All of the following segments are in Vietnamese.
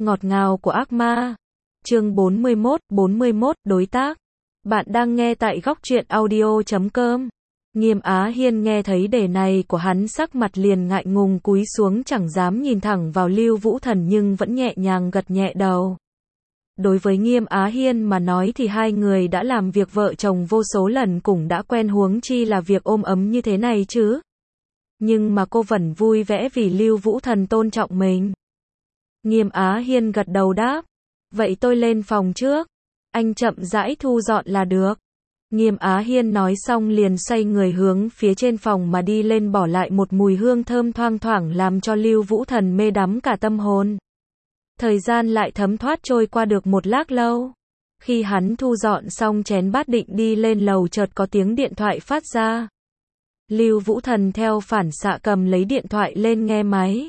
Ngọt ngào của ác ma. Chương 41 đối tác. Bạn đang nghe tại góc truyện audio.com. Nghiêm Á Hiên nghe thấy đề này của hắn, sắc mặt liền ngại ngùng cúi xuống, chẳng dám nhìn thẳng vào Lưu Vũ Thần nhưng vẫn nhẹ nhàng gật nhẹ đầu. Đối với Nghiêm Á Hiên mà nói thì hai người đã làm việc vợ chồng vô số lần, cũng đã quen, huống chi là việc ôm ấm như thế này chứ. Nhưng mà cô vẫn vui vẻ vì Lưu Vũ Thần tôn trọng mình. Nghiêm Á Hiên gật đầu đáp. Vậy tôi lên phòng trước. Anh chậm rãi thu dọn là được. Nghiêm Á Hiên nói xong liền xoay người hướng phía trên phòng mà đi lên, bỏ lại một mùi hương thơm thoang thoảng làm cho Lưu Vũ Thần mê đắm cả tâm hồn. Thời gian lại thấm thoát trôi qua được một lát lâu. Khi hắn thu dọn xong chén bát định đi lên lầu, chợt có tiếng điện thoại phát ra. Lưu Vũ Thần theo phản xạ cầm lấy điện thoại lên nghe máy.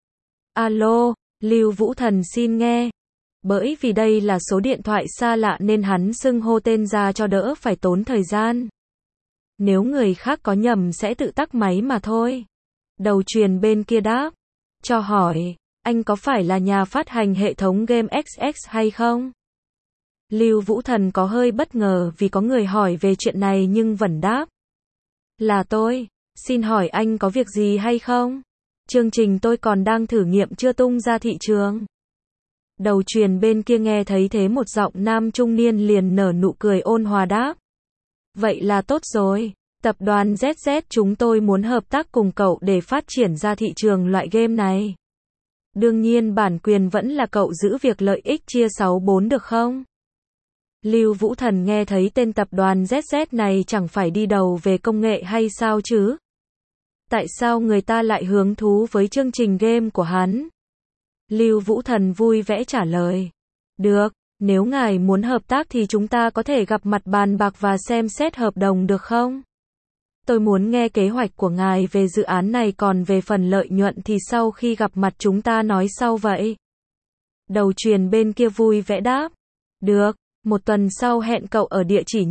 Alo, Lưu Vũ Thần xin nghe. Bởi vì đây là số điện thoại xa lạ nên hắn xưng hô tên ra cho đỡ phải tốn thời gian. Nếu người khác có nhầm sẽ tự tắt máy mà thôi. Đầu truyền bên kia đáp. Cho hỏi, anh có phải là nhà phát hành hệ thống game XX hay không? Lưu Vũ Thần có hơi bất ngờ vì có người hỏi về chuyện này nhưng vẫn đáp. Là tôi, xin hỏi anh có việc gì hay không? Chương trình tôi còn đang thử nghiệm chưa tung ra thị trường. Đầu truyền bên kia nghe thấy thế, một giọng nam trung niên liền nở nụ cười ôn hòa đáp. Vậy là tốt rồi, tập đoàn ZZ chúng tôi muốn hợp tác cùng cậu để phát triển ra thị trường loại game này. Đương nhiên bản quyền vẫn là cậu giữ, việc lợi ích chia 6-4 được không? Lưu Vũ Thần nghe thấy tên tập đoàn ZZ này chẳng phải đi đầu về công nghệ hay sao chứ? Tại sao người ta lại hứng thú với chương trình game của hắn? Lưu Vũ Thần vui vẻ trả lời. Được, nếu ngài muốn hợp tác thì chúng ta có thể gặp mặt bàn bạc và xem xét hợp đồng được không? Tôi muốn nghe kế hoạch của ngài về dự án này, còn về phần lợi nhuận thì sau khi gặp mặt chúng ta nói sau vậy. Đầu truyền bên kia vui vẻ đáp. Được, một tuần sau hẹn cậu ở địa chỉ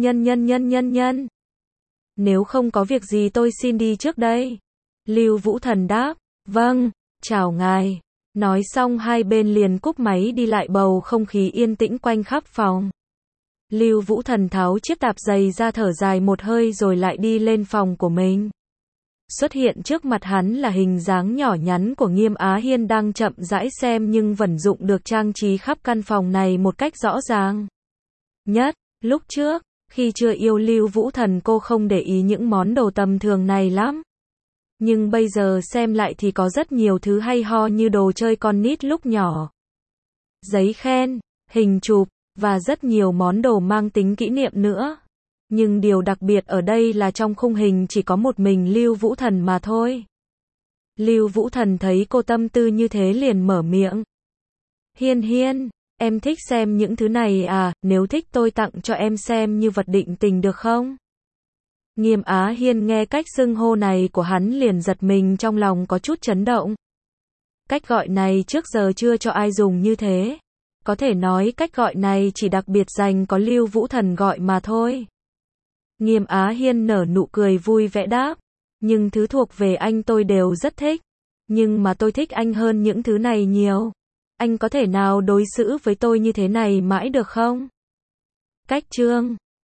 nhân. Nếu không có việc gì tôi xin đi trước đây. Lưu Vũ Thần đáp. Vâng, chào ngài. Nói xong hai bên liền cúp máy đi, lại bầu không khí yên tĩnh quanh khắp phòng. Lưu Vũ Thần tháo chiếc tạp dề ra, thở dài một hơi rồi lại đi lên phòng của mình. Xuất hiện trước mặt hắn là hình dáng nhỏ nhắn của Nghiêm Á Hiên đang chậm rãi xem nhưng vẫn dụng được trang trí khắp căn phòng này một cách rõ ràng nhất. Lúc trước, khi chưa yêu Lưu Vũ Thần, cô không để ý những món đồ tầm thường này lắm. Nhưng bây giờ xem lại thì có rất nhiều thứ hay ho như đồ chơi con nít lúc nhỏ, giấy khen, hình chụp, và rất nhiều món đồ mang tính kỷ niệm nữa. Nhưng điều đặc biệt ở đây là trong khung hình chỉ có một mình Lưu Vũ Thần mà thôi. Lưu Vũ Thần thấy cô tâm tư như thế liền mở miệng. Hiên, em thích xem những thứ này à, nếu thích tôi tặng cho em xem như vật định tình được không? Nghiêm Á Hiên nghe cách xưng hô này của hắn liền giật mình, trong lòng có chút chấn động. Cách gọi này trước giờ chưa cho ai dùng như thế. Có thể nói cách gọi này chỉ đặc biệt dành có Lưu Vũ Thần gọi mà thôi. Nghiêm Á Hiên nở nụ cười vui vẻ đáp. Nhưng thứ thuộc về anh tôi đều rất thích. Nhưng mà tôi thích anh hơn những thứ này nhiều. Anh có thể nào đối xử với tôi như thế này mãi được không? Cách chương